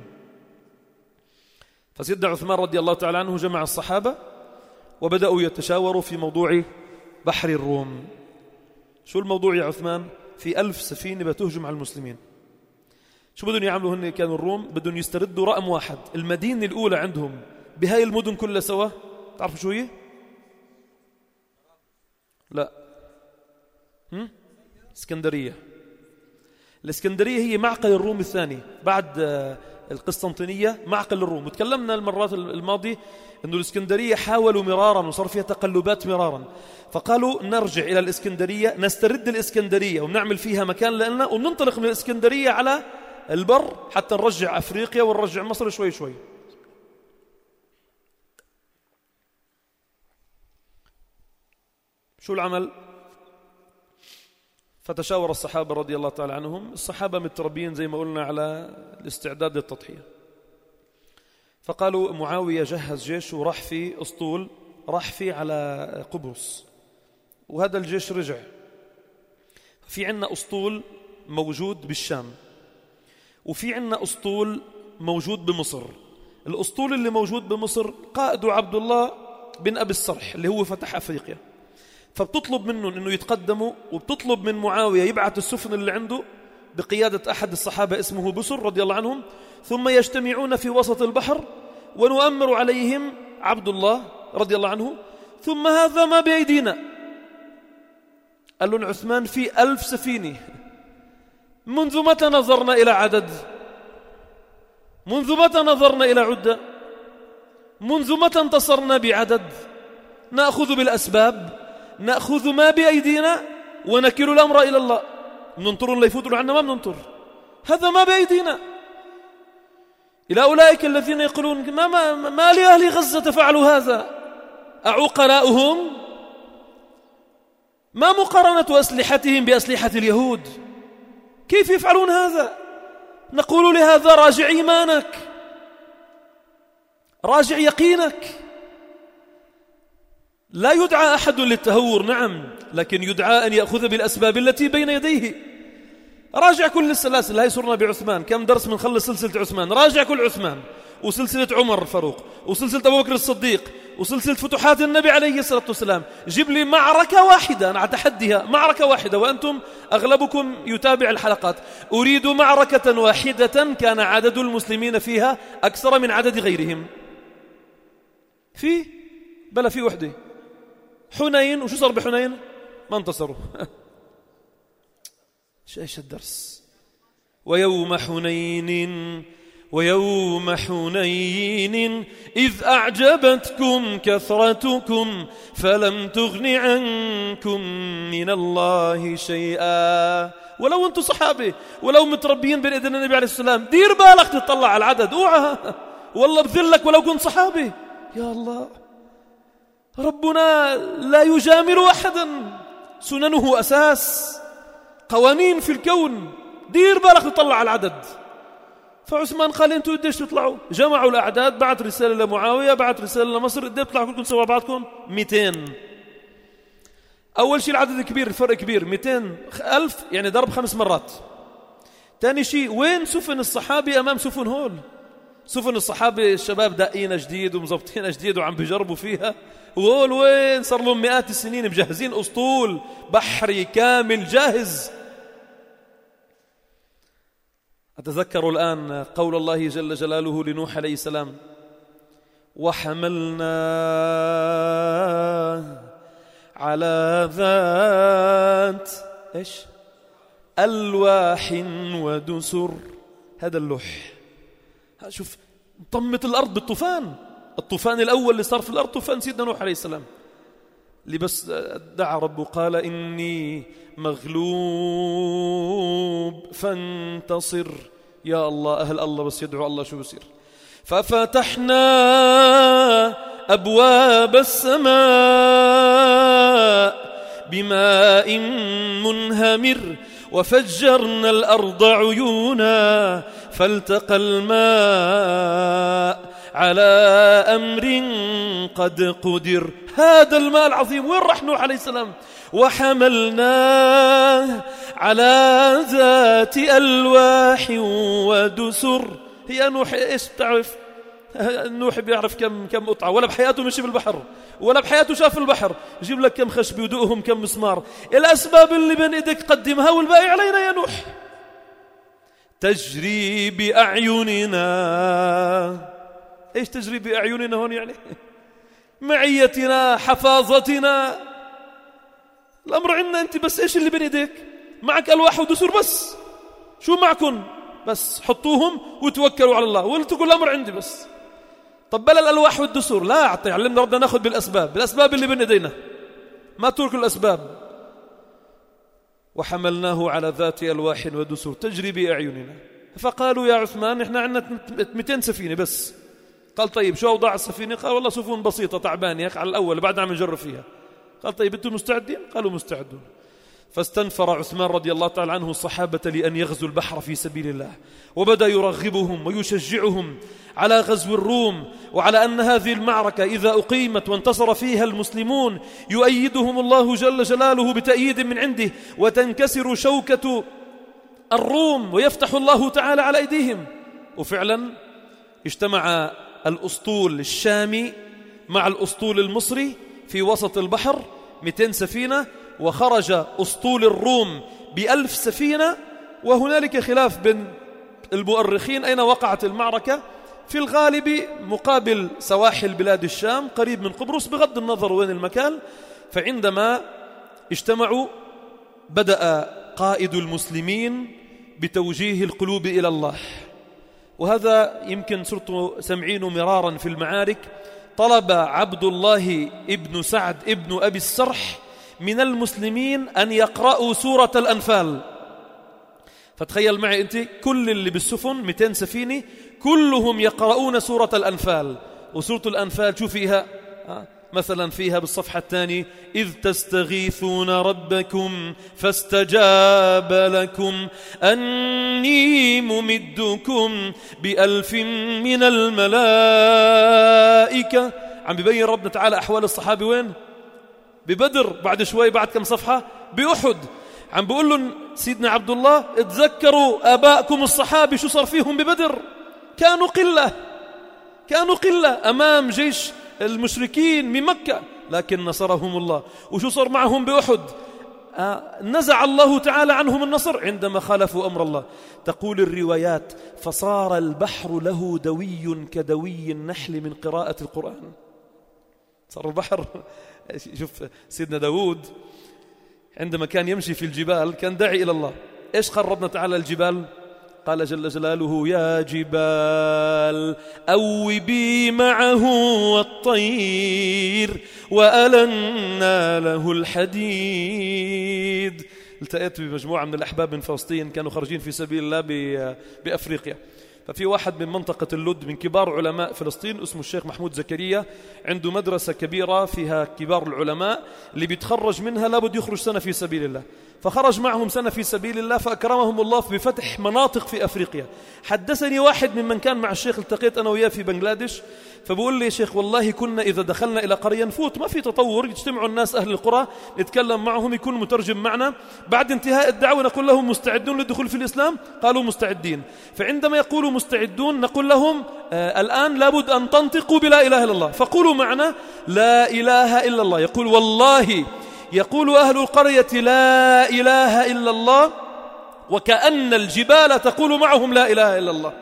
فسيدنا عثمان رضي الله تعالى عنه جمع الصحابة وبدأوا يتشاوروا في موضوع بحر الروم. شو الموضوع يا عثمان؟ في ألف سفينة بتهجم على المسلمين. شو بدهم يعملوا هن؟ كانوا الروم بدهم يستردوا رقم واحد، المدينة الأولى عندهم بهاي المدن كلها سوا. تعرفوا شو هي؟ لا هم؟ اسكندرية. الاسكندرية هي معقل الروم الثاني بعد القسطنطينية، معقل الروم. وتكلمنا المرات الماضية أنه الاسكندرية حاولوا مرارا وصار فيها تقلبات مرارا، فقالوا نرجع إلى الاسكندرية، نسترد الاسكندرية ونعمل فيها مكان لنا، وننطلق من الاسكندرية على البر حتى نرجع أفريقيا ونرجع مصر شوي شوي. شو العمل؟ فتشاور الصحابة رضي الله تعالى عنهم، الصحابة متربيين زي ما قلنا على الاستعداد للتضحية، فقالوا معاوية جهز جيش وراح في أسطول، راح في على قبرص، وهذا الجيش رجع. في عنا أسطول موجود بالشام، وفي عنا أسطول موجود بمصر. الأسطول اللي موجود بمصر قائده عبد الله بن أبي الصرح اللي هو فتح أفريقيا، فبتطلب منهم أنه يتقدموا، وبتطلب من معاوية يبعث السفن اللي عنده بقيادة أحد الصحابة اسمه بسر رضي الله عنهم، ثم يجتمعون في وسط البحر ونؤمر عليهم عبد الله رضي الله عنه، ثم هذا ما بأيدينا. قال لهم عثمان في ألف سفينة، منذ متى نظرنا إلى عدد؟ منذ متى نظرنا إلى عدة؟ منذ متى انتصرنا بعدد؟ نأخذ بالأسباب، نأخذ ما بأيدينا ونكل الأمر إلى الله. ننطر اللي يفوتوا عنا ما بننطر، هذا ما بأيدينا. إلى أولئك الذين يقولون ما, ما, ما لأهل غزة فعلوا هذا، أعقلاؤهم؟ ما مقارنة أسلحتهم بأسلحة اليهود؟ كيف يفعلون هذا؟ نقول لهذا راجع إيمانك، راجع يقينك. لا يدعى أحد للتهور، نعم، لكن يدعى أن يأخذ بالأسباب التي بين يديه. راجع كل السلاسل. هاي صرنا بعثمان، كم درس من خلص سلسلة عثمان؟ راجع كل عثمان، وسلسلة عمر الفاروق، وسلسلة أبو بكر الصديق، وسلسلة فتوحات النبي عليه الصلاة والسلام. جيب لي معركة واحدة، أنا أتحديها، معركة واحدة، وأنتم أغلبكم يتابع الحلقات. أريد معركة واحدة كان عدد المسلمين فيها أكثر من عدد غيرهم. في بلا في وحدة حنين. وشو صار بحنين؟ ما انتصروا. ايش الدرس؟ ويوم حنين ويوم حنين إذ أعجبتكم كثرتكم فلم تغن عنكم من الله شيئا. ولو أنتم صحابة، ولو متربيين بين إذن النبي عليه السلام، دير بالك تطلع على العدد، اوعى والله بذلك ولو كنت صحابة. يا الله، ربنا لا يجامل أحدا، سننه أساس، قوانين في الكون، دير بالك تطلع على العدد. فعثمان قال انتوا قديش تطلعوا؟ جمعوا الأعداد، بعت رسالة لمعاوية، بعت رسالة لمصر، قديش تطلعوا كلكم سوا بعضكم؟ مئتين. أول شيء العدد كبير، الفرق كبير، مئتين ألف يعني ضرب خمس مرات. تاني شيء وين سفن الصحابة أمام سفن هول؟ سفن الصحابة الشباب دائين جديد ومزبطين جديد وعم بيجربوا فيها، وقول وين صار لهم مئات السنين مجهزين أسطول بحري كامل جاهز. أتذكر الآن قول الله جل جلاله لنوح عليه السلام: وحملنا على ذات إيش؟ ألواح ودسر. هذا اللوح، شوف طمت الأرض بالطوفان، الطوفان الأول اللي صار في الأرض طوفان سيدنا نوح عليه السلام، اللي بس دعا ربه قال إني مغلوب فانتصر. يا الله، أهل الله بس يدعو الله شو بصير. ففتحنا أبواب السماء بماء منهمر وفجرنا الأرض عيونا فالتقى الماء على أمر قد قدر. هذا الماء العظيم وين راح نوح عليه السلام؟ وحملناه على ذات ألواح ودسر. هي نوح إيش بتعرف؟ نوح بيعرف كم كم قطعة، ولا بحياته مشي بالبحر، ولا بحياته شاف البحر. يجيب لك كم خشبة ودقهم كم مسمار. الأسباب اللي بين إيدك قدمها والباقي علينا يا نوح. تجري بأعيننا. إيش تجري بأعيننا هون يعني؟ معيتنا، حفاظتنا، الأمر عندنا. أنت بس إيش اللي بين إيديك؟ معك ألواح ودسور بس. شو معكم؟ بس حطوهم وتوكلوا على الله، ولا تقول الأمر عندي بس. طب بلا الألواح والدسور لا أعطي، علمنا ربنا ناخذ بالأسباب، بالأسباب اللي بين إيدينا، ما تركوا الأسباب. وحملناه على ذات ألواح ودسور تجري بأعيننا. فقالوا يا عثمان إحنا عندنا مئتين سفينة بس. قال طيب شو أوضاع السفينة؟ قال والله سفن بسيطة تعبانة على الأول، بعد عم نجرب فيها. قال طيب أنتم مستعدين؟ قالوا مستعدون. فاستنفر عثمان رضي الله تعالى عنه الصحابة لأن يغزوا البحر في سبيل الله، وبدأ يرغبهم ويشجعهم على غزو الروم، وعلى أن هذه المعركة إذا أقيمت وانتصر فيها المسلمون يؤيدهم الله جل جلاله بتأييد من عنده، وتنكسر شوكة الروم ويفتح الله تعالى على أيديهم. وفعلا اجتمع الأسطول الشامي مع الأسطول المصري في وسط البحر، مئتين سفينة، وخرج أسطول الروم بألف سفينة. وهنالك خلاف بين المؤرخين أين وقعت المعركة، في الغالب مقابل سواحل بلاد الشام قريب من قبرص بغض النظر وين المكان. فعندما اجتمعوا بدأ قائد المسلمين بتوجيه القلوب إلى الله، وهذا يمكن صرتوا سمعينه مرارا في المعارك. طلب عبد الله ابن سعد ابن أبي السرح من المسلمين أن يقرأوا سورة الأنفال. فتخيل معي أنت كل اللي بالسفن مئتين سفينة كلهم يقرؤون سورة الأنفال. وسورة الأنفال شو فيها؟ مثلا فيها بالصفحة الثانية: إذ تستغيثون ربكم فاستجاب لكم أني ممدكم بألف من الملائكة. عم بيبين ربنا تعالى أحوال الصحابة وين؟ ببدر. بعد شوي بعد كم صفحة بأحد عم بيقول لهم سيدنا عبد الله اتذكروا آبائكم الصحابة شو صار فيهم ببدر. كانوا قلة، كانوا قلة أمام جيش المشركين من مكة، لكن نصرهم الله. وشو صار معهم بأحد؟ آه نزع الله تعالى عنهم النصر عندما خالفوا أمر الله. تقول الروايات: فصار البحر له دوي كدوي النحل من قراءة القرآن. صار البحر شوف سيدنا داود عندما كان يمشي في الجبال كان داعي إلى الله. إيش قال ربنا تعالى الجبال؟ قال جل جلاله: يا جبال أوبي معه والطير وألنا له الحديد. التقيت بمجموعة من الأحباب من فلسطين كانوا خارجين في سبيل الله بأفريقيا، ففي واحد من منطقة اللد من كبار علماء فلسطين اسمه الشيخ محمود زكريا، عنده مدرسة كبيرة فيها كبار العلماء اللي بيتخرج منها لابد يخرج سنة في سبيل الله. فخرج معهم سنة في سبيل الله فأكرمهم الله بفتح مناطق في أفريقيا. حدثني واحد ممن كان مع الشيخ، التقيت أنا وياه في بنغلاديش، فبقول لي: يا شيخ والله كنا إذا دخلنا إلى قرية نفوت، ما في تطور، يجتمعوا الناس أهل القرى نتكلم معهم، يكون مترجم معنا، بعد انتهاء الدعوة نقول لهم: مستعدون للدخول في الإسلام؟ قالوا مستعدين. فعندما يقولوا مستعدون نقول لهم: آه الآن لابد أن تنطقوا بلا إله إلا الله، فقولوا معنا لا إله إلا الله. يقول: والله يقول أهل القرية لا إله إلا الله وكأن الجبال تقول معهم لا إله إلا الله،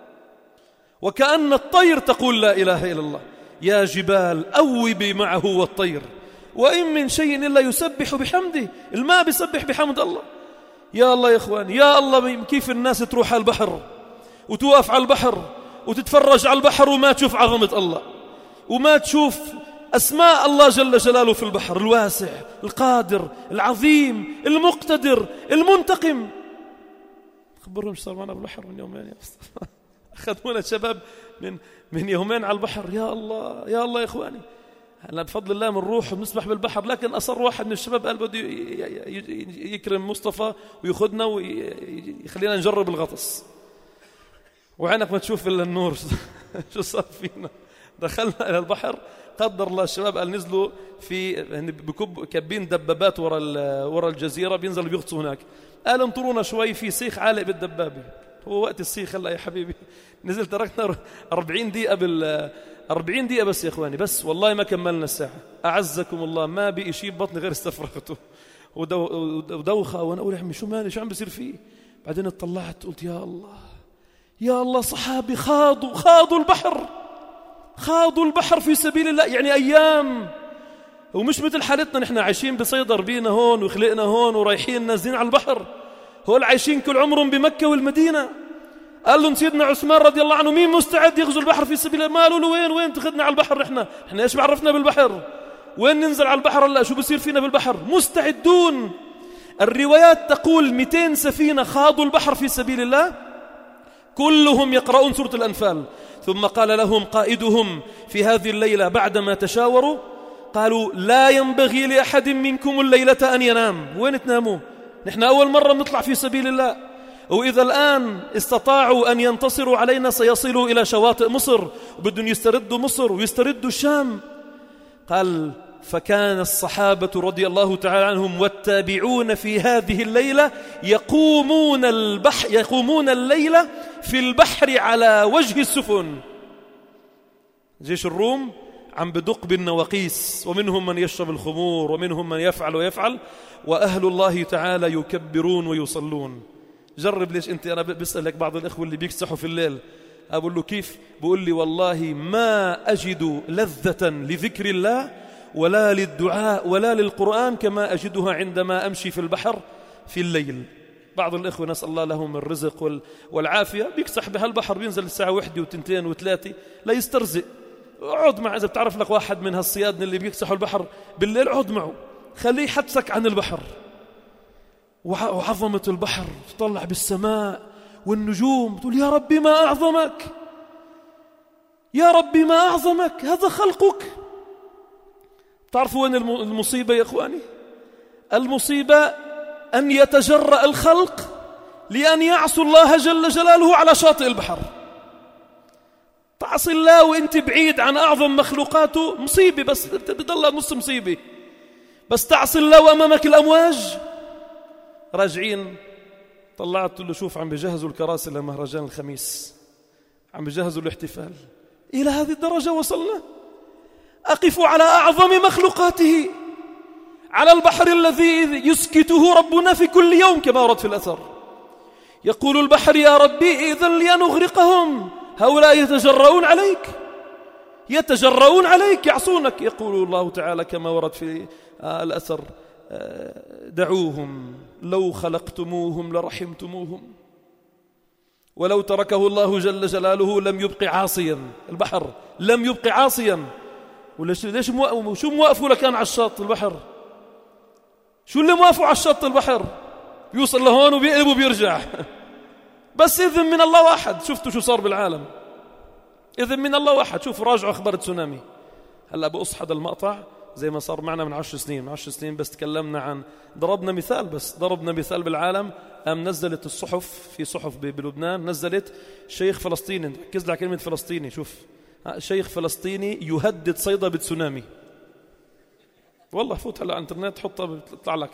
وكأن الطير تقول لا إله إلا الله. يا جبال أوبي معه والطير، وإن من شيء إلا يسبح بحمده. الماء بيسبح بحمد الله. يا الله يا إخواني، يا الله كيف الناس تروح على البحر وتوقف على البحر وتتفرج على البحر وما تشوف عظمة الله، وما تشوف أسماء الله جل جلاله في البحر: الواسع، القادر، العظيم، المقتدر، المنتقم. خبرهم ايش صار معنا بالبحر من يومين يا أستاذ. أخذونا الشباب من من يومين على البحر. يا الله يا الله يا إخواني، هلا بفضل الله بنروح وبنسبح بالبحر، لكن أصر واحد من الشباب قال بده يكرم مصطفى وياخذنا ويخلينا نجرب الغطس، وعينك ما تشوف إلا النور. شو صار فينا؟ دخلنا إلى البحر، قدر الله الشباب قال نزلوا في يعني بكب كبين دبابات ورا ورا الجزيرة، بينزلوا بيغطسوا هناك. قال انطرونا شوي، في سيخ عالق بالدبابة. هو وقت السيخ هلا يا حبيبي نزل تركنا أربعين دقيقة بال أربعين دقيقة بس يا إخواني، بس والله ما كملنا الساعة. أعزكم الله ما بقي شيء ببطني غير استفرغته ودوخة، وأنا أقول يا عمي شو مالي، شو عم بيصير فيه؟ بعدين اطلعت قلت يا الله يا الله، صحابي خاضوا خاضوا البحر خاضوا البحر في سبيل الله، يعني أيام. ومش مثل حالتنا نحن عايشين بصيدر بينا هون وخلقنا هون ورايحين نازلين على البحر. هول عايشين كل عمرهم بمكة والمدينة. قال لهم سيدنا عثمان رضي الله عنه: مين مستعد يغزو البحر في سبيل الله؟ ما قالوا له: وين وين تاخذنا على البحر؟ احنا احنا ايش بعرفنا بالبحر؟ وين ننزل على البحر؟ هلا شو بصير فينا بالبحر؟ مستعدون. الروايات تقول مئتين سفينة خاضوا البحر في سبيل الله، كلهم يقرؤون سورة الأنفال. ثم قال لهم قائدهم في هذه الليلة بعدما تشاوروا، قالوا: لا ينبغي لأحد منكم الليلة أن ينام. وين تناموا؟ نحن أول مرة نطلع في سبيل الله، وإذا الآن استطاعوا أن ينتصروا علينا سيصلوا إلى شواطئ مصر، وبدهم يستردوا مصر ويستردوا الشام. قال: فكان الصحابة رضي الله تعالى عنهم والتابعون في هذه الليلة يقومون البحر يقومون الليلة في البحر على وجه السفن. جيش الروم عم بدق بالنواقيس، ومنهم من يشرب الخمور، ومنهم من يفعل ويفعل، وأهل الله تعالى يكبرون ويصلون. جرب. ليش أنت أنا بسألك بعض الإخوة اللي بيكسحوا في الليل، أقول له كيف؟ بقول لي: والله ما أجد لذة لذكر الله ولا للدعاء ولا للقرآن كما أجدها عندما أمشي في البحر في الليل. بعض الإخوة نسأل الله لهم الرزق والعافية بيكسح بهالبحر، بينزل الساعة واحدة وتنتين وثلاثة لا يسترزق. اقعد مع، إذا بتعرف لك واحد من هالصيادين اللي بيكسحوا البحر بالليل، اقعد معه، خليه يحدثك عن البحر وعظمة البحر. تطلع بالسماء والنجوم تقول: يا ربي ما أعظمك، يا ربي ما أعظمك، هذا خلقك. تعرفوا وين المصيبة يا إخواني؟ المصيبة أن يتجرأ الخلق لأن يعصوا الله جل جلاله على شاطئ البحر. تعصي الله وانت بعيد عن أعظم مخلوقاته مصيبة، بس بتضل نص مصيبة. بس تعصي الله وأمامك الأمواج. راجعين طلعت له: شوف عم بيجهزوا الكراسي لمهرجان الخميس، عم بيجهزوا الاحتفال. إلى هذه الدرجة وصلنا. أقف على أعظم مخلوقاته على البحر الذي يسكته ربنا في كل يوم كما ورد في الأثر. يقول البحر: يا ربي إذن لنغرقهم، هؤلاء يتجرؤون عليك يتجرؤون عليك يعصونك. يقول الله تعالى كما ورد في الأثر: دعوهم لو خلقتموهم لرحمتموهم، ولو تركه الله جل جلاله لم يبقي عاصيا. البحر لم يبقي عاصيا. وليش ليش مو... شو موقفوا لكان على الشط البحر؟ شو اللي موقفوا على الشط البحر؟ بيوصل لهون وبيقلب وبيرجع. بس إذن من الله واحد. شفتوا شو صار بالعالم؟ إذن من الله واحد. شوفوا راجعوا أخبار تسونامي. هلأ بقص حدا المقطع زي ما صار معنا من عشر سنين من عشر سنين بس تكلمنا عن ضربنا مثال بس ضربنا مثال بالعالم. أم نزلت الصحف في صحف بلبنان نزلت شيخ فلسطيني، ركز على كلمة فلسطيني، شوف شيخ فلسطيني يهدد صيدا بتسونامي. والله فوت على الانترنت حطها بتطلع لك.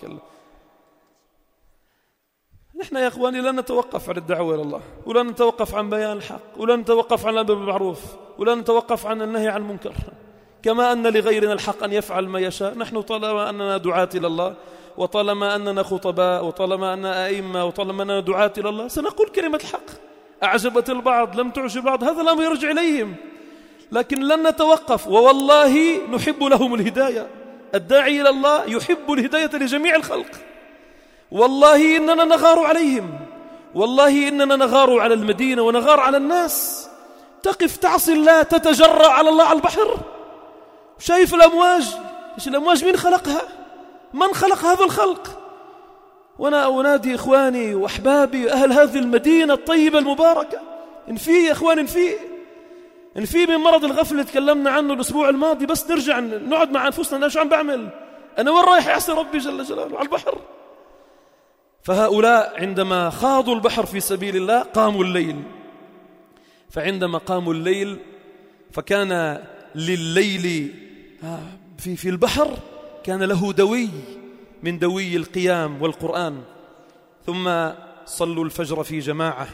نحن يا إخواني لا نتوقف عن الدعوة إلى الله، ولا نتوقف عن بيان الحق، ولا نتوقف عن الأمر بالمعروف، ولا نتوقف عن النهي عن المنكر. كما أن لغيرنا الحق أن يفعل ما يشاء، نحن طالما أننا دعاة إلى الله، وطالما أننا خطباء، وطالما أننا أئمة، وطالما أننا دعاة إلى الله، سنقول كلمة الحق. أعجبت البعض لم تعجب البعض، هذا الأمر يرجع إليهم، لكن لن نتوقف. ووالله نحب لهم الهداية. الداعي إلى الله يحب الهداية لجميع الخلق. والله إننا نغار عليهم، والله إننا نغار على المدينة ونغار على الناس. تقف تعصي الله، تتجرأ على الله على البحر، شايف الأمواج، إيش الأمواج مين خلقها؟ من خلق هذا الخلق؟ وأنا أنادي إخواني وأحبابي أهل هذه المدينة الطيبة المباركة، إن في يا إخوان إن في إن في من مرض الغفلة اللي تكلمنا عنه الأسبوع الماضي، بس نرجع نقعد مع أنفسنا، أنا شو عم بعمل؟ أنا وين رايح يعصي ربي جل جلاله؟ على البحر. فهؤلاء عندما خاضوا البحر في سبيل الله قاموا الليل، فعندما قاموا الليل فكان لليل في في البحر كان له دوي من دوي القيام والقرآن. ثم صلوا الفجر في جماعة.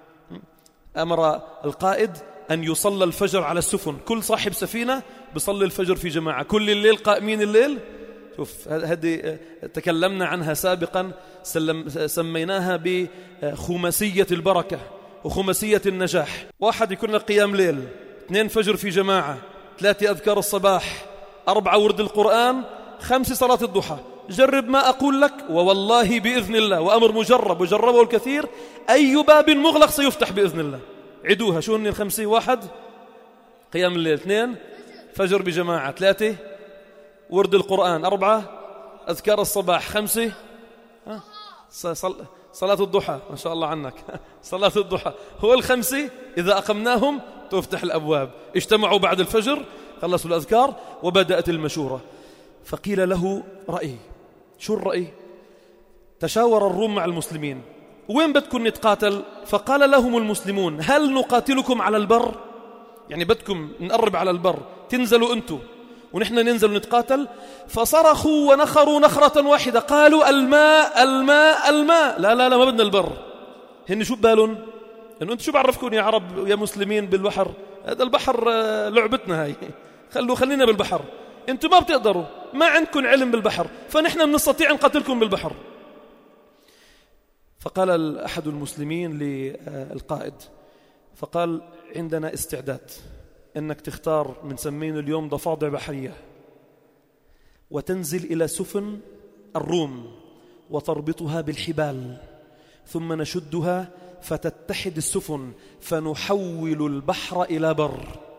أمر القائد أن يصلى الفجر على السفن، كل صاحب سفينة بصلي الفجر في جماعة، كل الليل قائمين الليل. شوف هذه تكلمنا عنها سابقا، سميناها بخماسية البركة وخماسية النجاح. واحد يكون لك قيام ليل، اثنين فجر في جماعة، ثلاثة أذكار الصباح، أربعة ورد القرآن، خمسة صلاة الضحى. جرب ما أقول لك، ووالله بإذن الله، وأمر مجرب وجربه الكثير، أي باب مغلق سيفتح بإذن الله. عدوها، شو هن الخمسة؟ واحد قيام الليل، اثنين فجر بجماعة، ثلاثة ورد القرآن، أربعة أذكار الصباح، خمسة صلاة الضحى. ما شاء الله عنك صلاة الضحى. هو الخمسة إذا أقمناهم تفتح الأبواب. اجتمعوا بعد الفجر، خلصوا الأذكار وبدأت المشورة. فقيل له رأي. شو الرأي؟ تشاور الروم مع المسلمين، وين بدكم نتقاتل؟ فقال لهم المسلمون هل نقاتلكم على البر؟ يعني بدكم نقرب على البر تنزلوا أنتم ونحن ننزل نتقاتل؟ فصرخوا ونخروا نخرة واحدة، قالوا الماء الماء الماء. لا لا لا ما بدنا البر. هن شو ببالهم؟ إنه أنتم شو بعرفكم يا عرب يا مسلمين بالبحر؟ هذا البحر لعبتنا هاي، خلوا خلينا بالبحر. أنتم ما بتقدروا، ما عندكم علم بالبحر، فنحن بنستطيع نقاتلكم بالبحر. فقال أحد المسلمين للقائد، فقال عندنا استعداد أنك تختار من سمين اليوم ضفادع بحرية وتنزل إلى سفن الروم وتربطها بالحبال، ثم نشدها فتتحد السفن فنحول البحر إلى بر.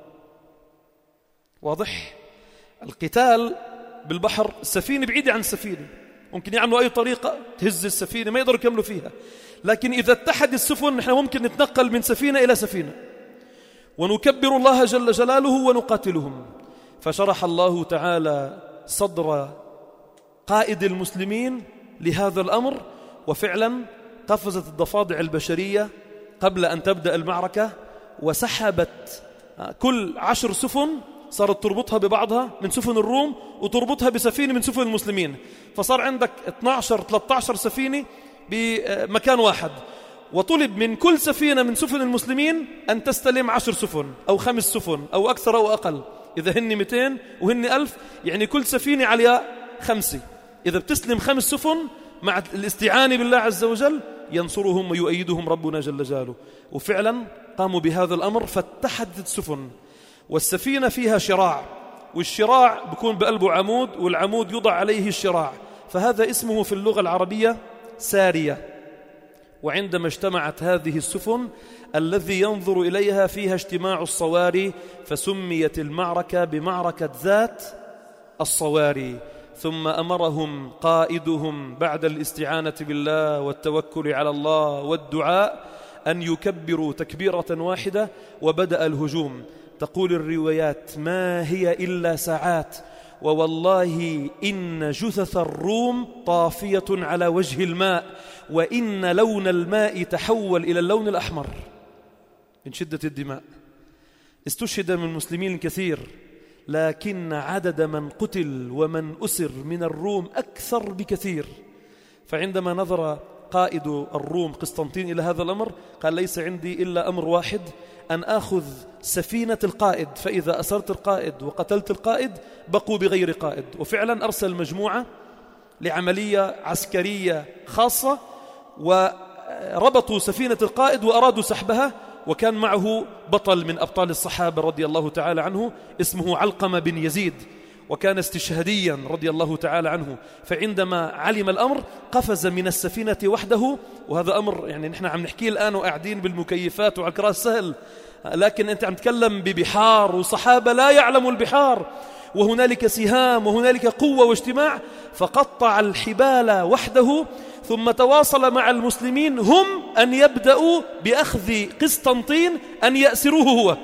واضح؟ القتال بالبحر، السفينة بعيدة عن السفينة، ممكن يعملوا أي طريقة تهز السفينة ما يقدروا يكملوا فيها، لكن إذا اتحد السفن نحن ممكن نتنقل من سفينة إلى سفينة ونكبر الله جل جلاله ونقاتلهم. فشرح الله تعالى صدر قائد المسلمين لهذا الأمر، وفعلا قفزت الضفادع البشرية قبل أن تبدأ المعركة وسحبت كل عشر سفن، صارت تربطها ببعضها من سفن الروم وتربطها بسفينة من سفن المسلمين، فصار عندك اثني عشر ثلاثة عشر سفينة بمكان واحد. وطلب من كل سفينة من سفن المسلمين أن تستلم عشر سفن أو خمس سفن أو أكثر أو أقل. إذا هن مئتين وهن ألف، يعني كل سفينة عليها خمسة. إذا بتسلم خمس سفن مع الاستعانة بالله عز وجل ينصرهم ويؤيدهم ربنا جل جلاله. وفعلا قاموا بهذا الأمر فاتحدت السفن، والسفينة فيها شراع، والشراع بيكون بقلبه عمود، والعمود يوضع عليه الشراع، فهذا اسمه في اللغة العربية سارية. وعندما اجتمعت هذه السفن الذي ينظر إليها فيها اجتماع الصواري، فسميت المعركة بمعركة ذات الصواري. ثم أمرهم قائدهم بعد الاستعانة بالله والتوكل على الله والدعاء أن يكبروا تكبيرة واحدة، وبدأ الهجوم. تقول الروايات ما هي إلا ساعات ووالله إن جثث الروم طافية على وجه الماء، وإن لون الماء تحول إلى اللون الأحمر من شدة الدماء. استشهد من المسلمين الكثير، لكن عدد من قتل ومن أسر من الروم أكثر بكثير. فعندما نظر قائد الروم قسطنطين إلى هذا الأمر قال: ليس عندي إلا أمر واحد، أن آخذ سفينة القائد، فإذا أسرت القائد وقتلت القائد بقوا بغير قائد. وفعلا أرسل مجموعة لعملية عسكرية خاصة، وربطوا سفينة القائد وأرادوا سحبها، وكان معه بطل من أبطال الصحابة رضي الله تعالى عنه اسمه علقمة بن يزيد، وكان استشهاديا رضي الله تعالى عنه. فعندما علم الأمر قفز من السفينة وحده، وهذا أمر يعني نحن عم نحكيه الآن وقاعدين بالمكيفات وعلى الكراس سهل، لكن أنت عم تكلم ببحار وصحابة لا يعلموا البحار، وهنالك سهام وهنالك قوة واجتماع. فقطع الحبال وحده، ثم تواصل مع المسلمين هم أن يبدأوا بأخذ قسطنطين أن يأسروه هو.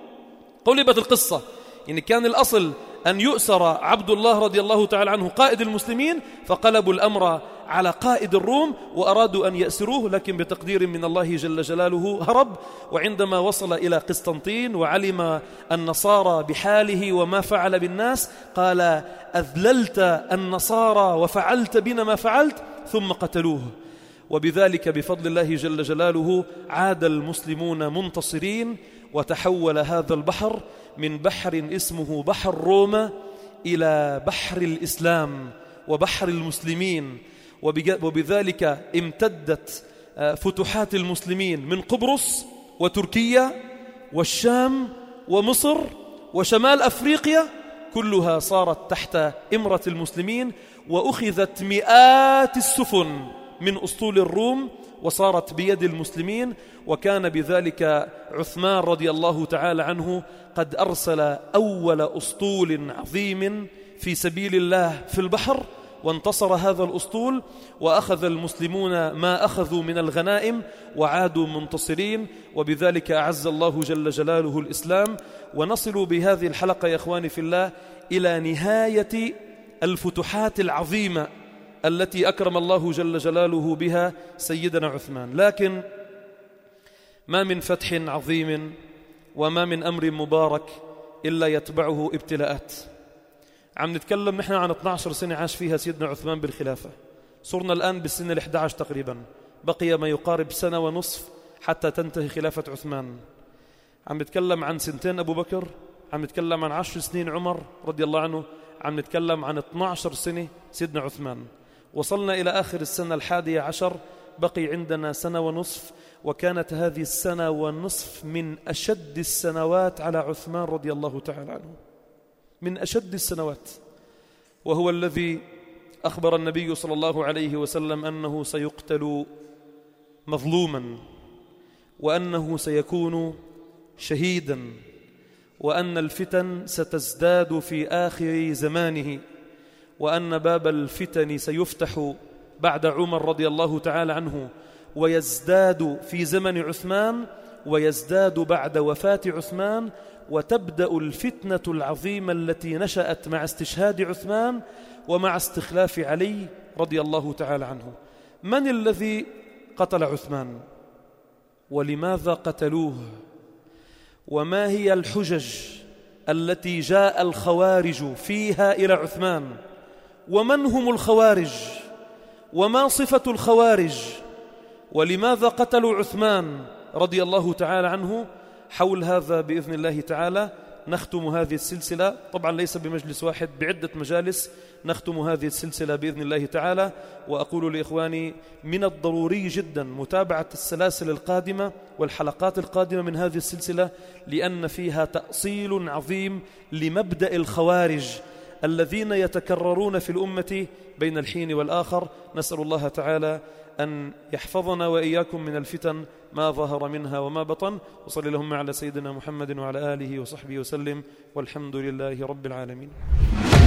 قلبت القصة، يعني كان الأصل أن يؤسر عبد الله رضي الله تعالى عنه قائد المسلمين، فقلبوا الأمر على قائد الروم وأرادوا أن يأسروه، لكن بتقدير من الله جل جلاله هرب. وعندما وصل إلى قسطنطين وعلم النصارى بحاله وما فعل بالناس قال: أذللت النصارى وفعلت بنا ما فعلت، ثم قتلوه. وبذلك بفضل الله جل جلاله عاد المسلمون منتصرين، وتحول هذا البحر من بحر اسمه بحر روما إلى بحر الإسلام وبحر المسلمين. وبذلك امتدت فتوحات المسلمين من قبرص وتركيا والشام ومصر وشمال أفريقيا، كلها صارت تحت إمرة المسلمين، وأخذت مئات السفن من أسطول الروم وصارت بيد المسلمين. وكان بذلك عثمان رضي الله تعالى عنه قد أرسل أول أسطول عظيم في سبيل الله في البحر، وانتصر هذا الأسطول، وأخذ المسلمون ما أخذوا من الغنائم وعادوا منتصرين، وبذلك أعز الله جل جلاله الإسلام. ونصل بهذه الحلقة يا إخواني في الله إلى نهاية الفتوحات العظيمة التي أكرم الله جل جلاله بها سيدنا عثمان. لكن ما من فتح عظيم وما من أمر مبارك إلا يتبعه ابتلاءات. عم نتكلم نحن عن اثنتي عشرة سنة عاش فيها سيدنا عثمان بالخلافة، صرنا الآن بالسنة الإحدى عشر تقريبا، بقي ما يقارب سنة ونصف حتى تنتهي خلافة عثمان. عم نتكلم عن سنتين أبو بكر، عم نتكلم عن عشر سنين عمر رضي الله عنه، عم نتكلم عن اثنتي عشرة سنة سيدنا عثمان. وصلنا إلى آخر السنة الحادية عشر، بقي عندنا سنة ونصف، وكانت هذه السنة ونصف من أشد السنوات على عثمان رضي الله تعالى عنه، من أشد السنوات. وهو الذي أخبر النبي صلى الله عليه وسلم أنه سيقتل مظلوما، وأنه سيكون شهيدا، وأن الفتن ستزداد في آخر زمانه، وأن باب الفتن سيفتح بعد عمر رضي الله تعالى عنه، ويزداد في زمن عثمان، ويزداد بعد وفاة عثمان، وتبدأ الفتنة العظيمة التي نشأت مع استشهاد عثمان ومع استخلاف علي رضي الله تعالى عنه. من الذي قتل عثمان؟ ولماذا قتلوه؟ وما هي الحجج التي جاء الخوارج فيها إلى عثمان؟ ومن هم الخوارج؟ وما صفة الخوارج؟ ولماذا قتلوا عثمان رضي الله تعالى عنه؟ حول هذا بإذن الله تعالى نختم هذه السلسلة، طبعا ليس بمجلس واحد، بعدة مجالس نختم هذه السلسلة بإذن الله تعالى. وأقول لإخواني من الضروري جدا متابعة السلاسل القادمة والحلقات القادمة من هذه السلسلة، لأن فيها تأصيل عظيم لمبدأ الخوارج الذين يتكررون في الأمة بين الحين والآخر. نسأل الله تعالى أن يحفظنا وإياكم من الفتن ما ظهر منها وما بطن. وصلى اللهم على سيدنا محمد وعلى آله وصحبه وسلم، والحمد لله رب العالمين.